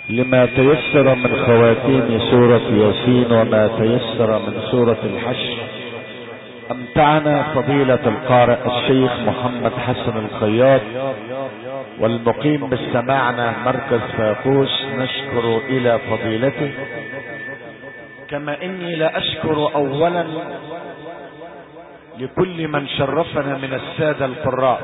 لما تيسر من خواتيم سورة ياسين وما تيسر من سورة الحشر. امتعنا فضيلة القارئ الشيخ محمد حسن الخياط والمقيم بالسماعنة مركز فاقوس، نشكر الى فضيلته. كما اني لاشكر اولا لكل من شرفنا من السادة القراء،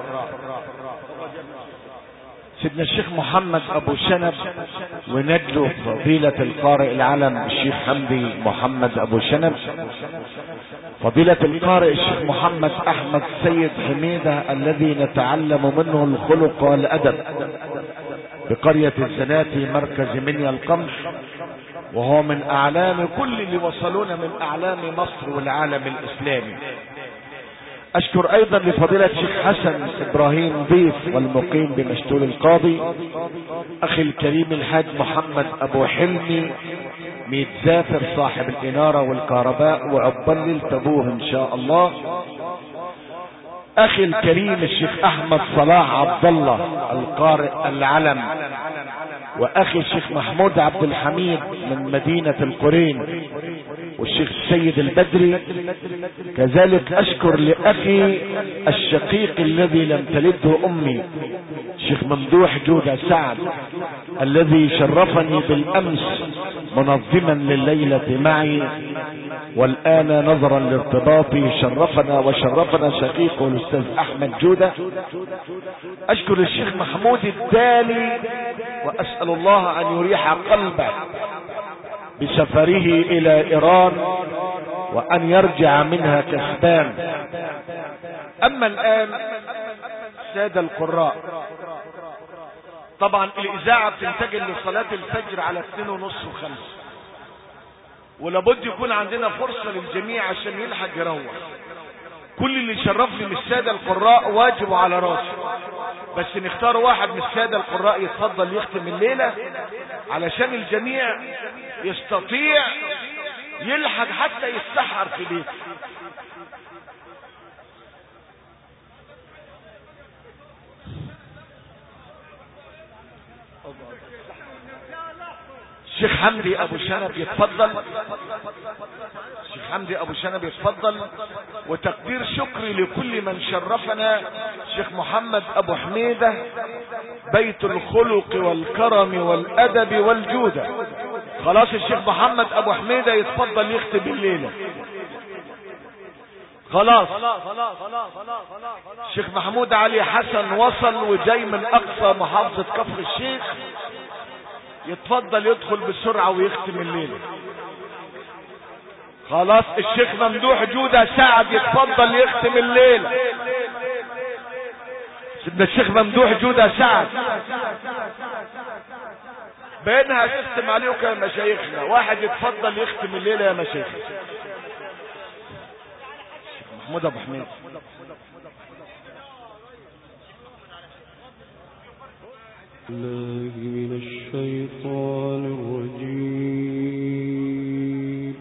سيدنا الشيخ محمد ابو شنب ونجله فضيلة القارئ العلم الشيخ حمدي محمد ابو شنب، فضيلة القارئ الشيخ محمد احمد سيد حميدة الذي نتعلم منه الخلق والادب بقرية الزناتي مركز منيا القمح، وهو من اعلام كل اللي وصلونا من اعلام مصر والعالم الاسلامي. اشكر ايضا لفضيلة الشيخ حسن ابراهيم ضيف والمقيم بمشتول القاضي، اخي الكريم الحاج محمد ابو حلمي ميت زافر صاحب الانارة والكهرباء وعقبال ابوه ان شاء الله، اخي الكريم الشيخ احمد صلاح عبد الله القارئ العلم، واخي الشيخ محمود عبد الحميد من مدينة القرين، والشيخ السيد البدري. كذلك اشكر لاخي الشقيق الذي لم تلده امي الشيخ ممدوح جودة سعد الذي شرفني بالامس منظما لليلة معي، والان نظرا لارتباطي شرفنا وشرفنا شقيقه الاستاذ احمد جودة. اشكر الشيخ محمود الدالي واسأل الله ان يريح قلبه بسفره الى ايران وان يرجع منها كسبان. اما الان سادة القراء، طبعا الاذاعة بتنتقل لصلاة الفجر على 2:30 و5، ولابد يكون عندنا فرصة للجميع عشان يلحق يروح. كل اللي شرفني من السادة القراء واجب على راسي، بس نختار واحد من السادة القراء يتفضل يختم الليلة علشان الجميع يستطيع يلحق حتى يستحر في بيته. الشيخ حمدي ابو شنب يتفضل، الشيخ حمدي ابو شنب يتفضل. وتقدير شكري لكل من شرفنا، الشيخ محمد ابو حميدة بيت الخلق والكرم والادب والجودة. خلاص الشيخ محمد ابو حميدة يتفضل يختم الليلة. خلاص الشيخ محمود علي حسن وصل وجاي من اقصى محافظة كفر الشيخ، يتفضل يدخل بسرعة ويختم الليلة. خلاص الشيخ ممدوح جودة سعد يتفضل يختم الليلة. سيدنا الشيخ ممدوح جودة سعد بينها سيستم عليكم يا مشايخنا، واحد يتفضل يختم الليلة يا مشايخنا. محمود ابو حميد. الله من الشيطان الرجيم.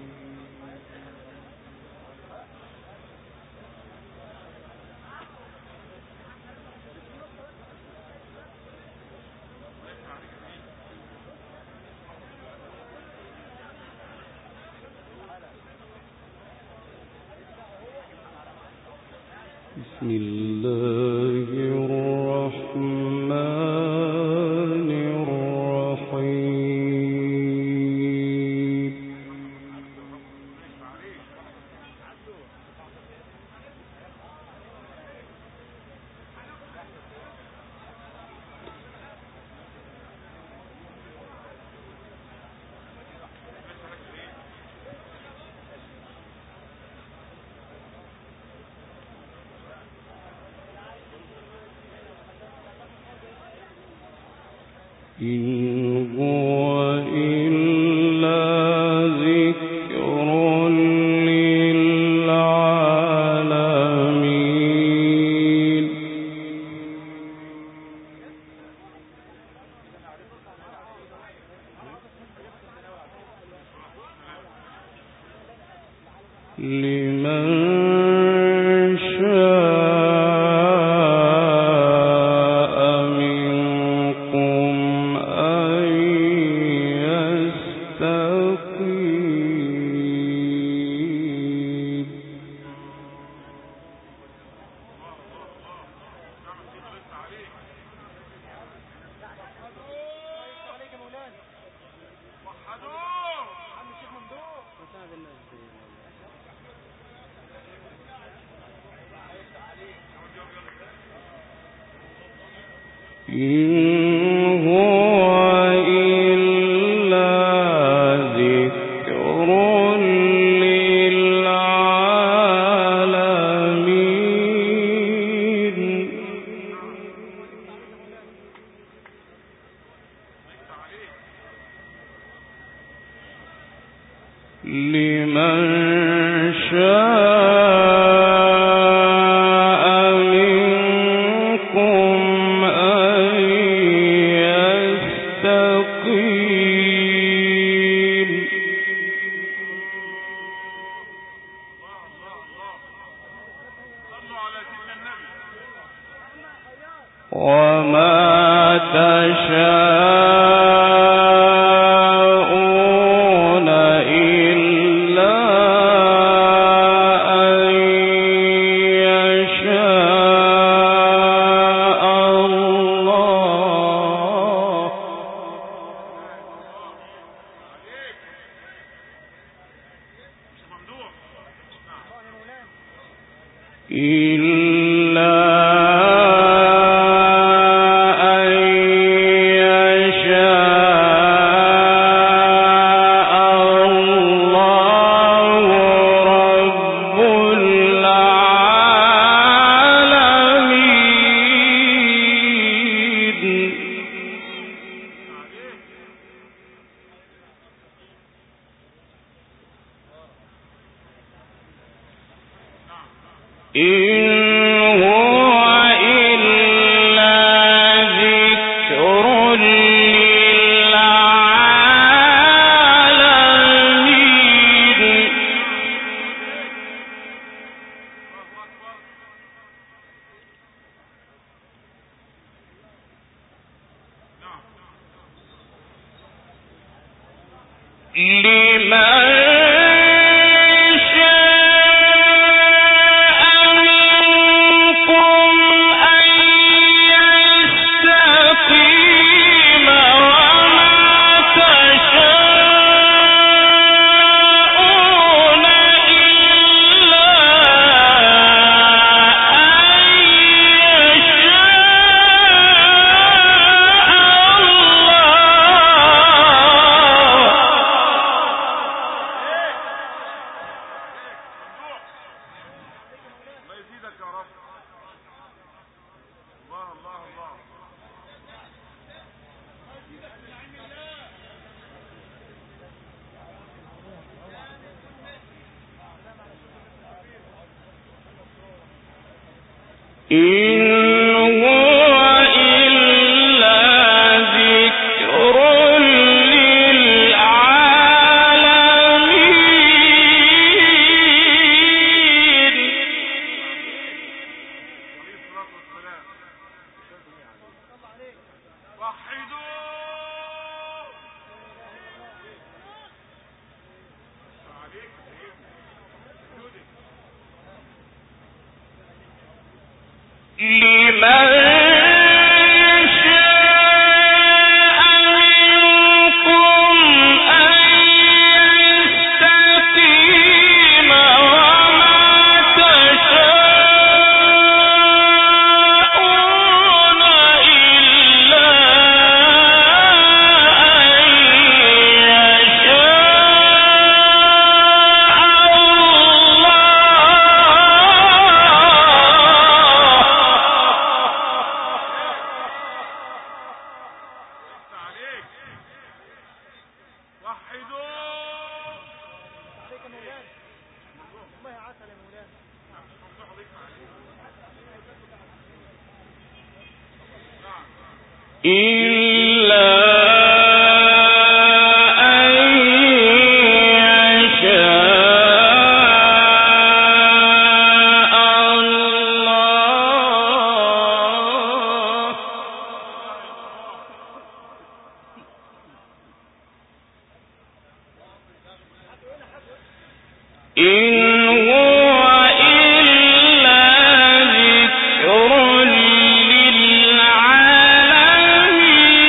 بسم الله الرحمن الرحيم. إن هو إلا ذكر للعالمين. لمن شاء منكم أن ذكر للعالمين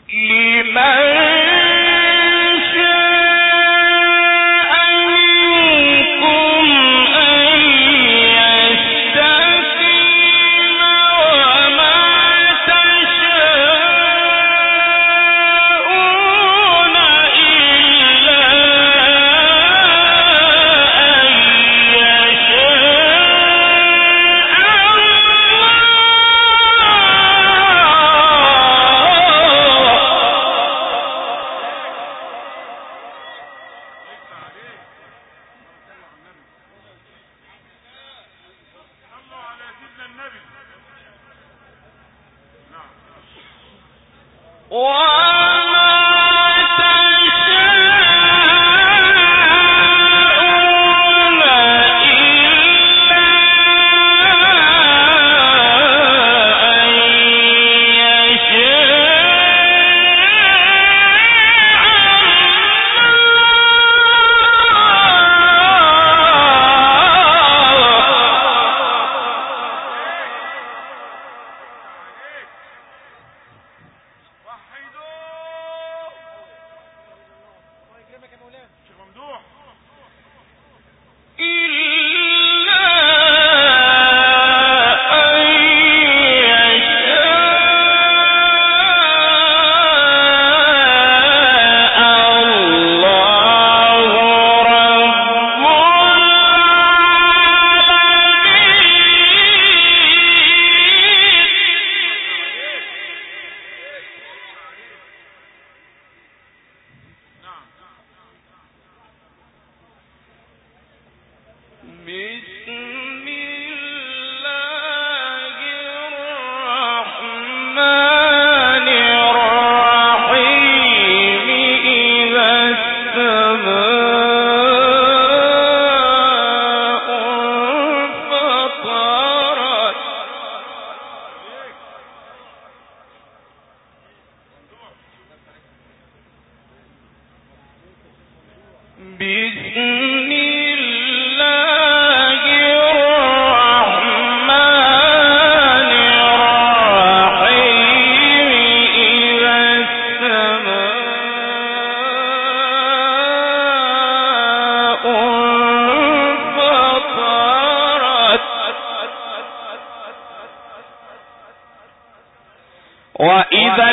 وإذا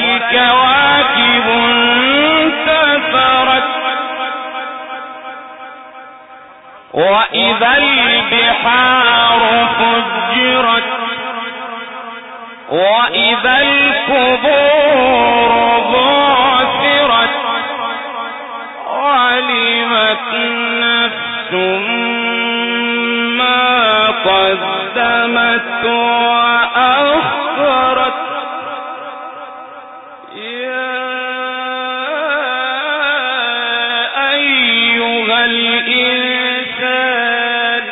الكواكب انتثرت وإذا البحار فجرت وإذا القبور بعثرت علمت نفس ما قدمت وأخرت يا أيها الإنسان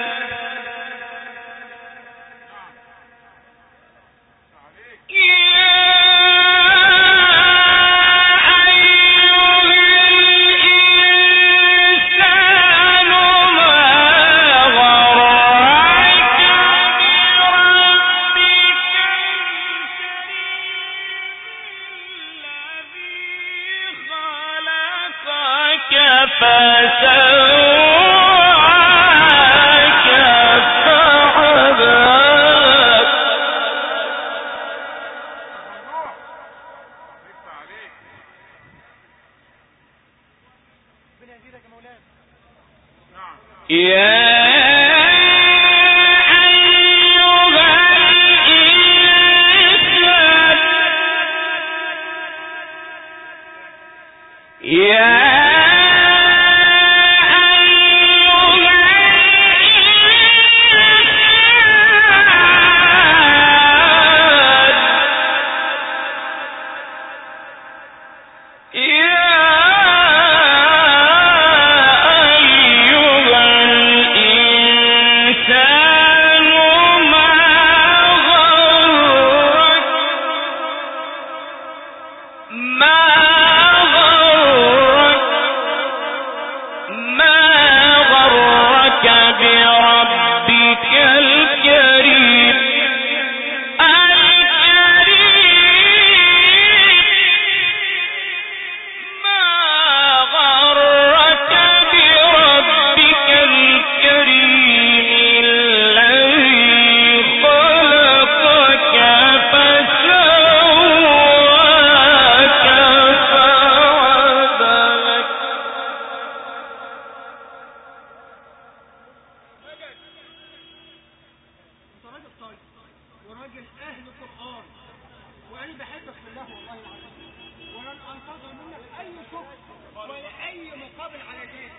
راجل اهل قرآن وانا بحبك في الله والله العظيم، ولن انتظر منك اي شكر ولا اي مقابل على ذلك.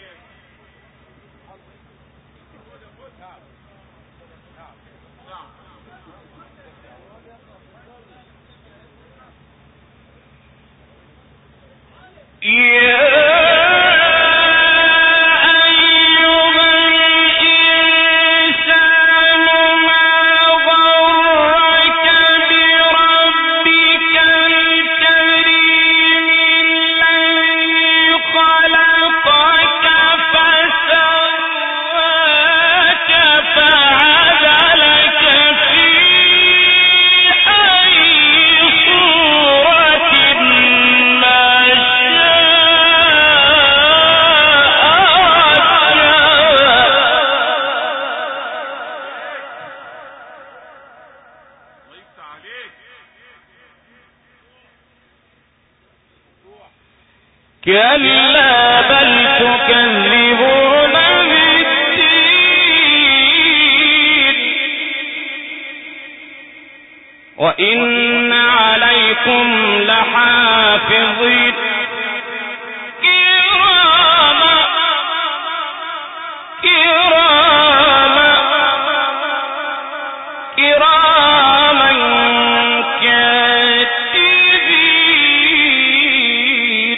كلا بل تكذبون بالدين وإن عليكم لحافظين كراما كاتبين.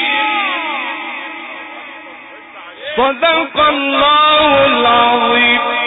صدق الله العظيم.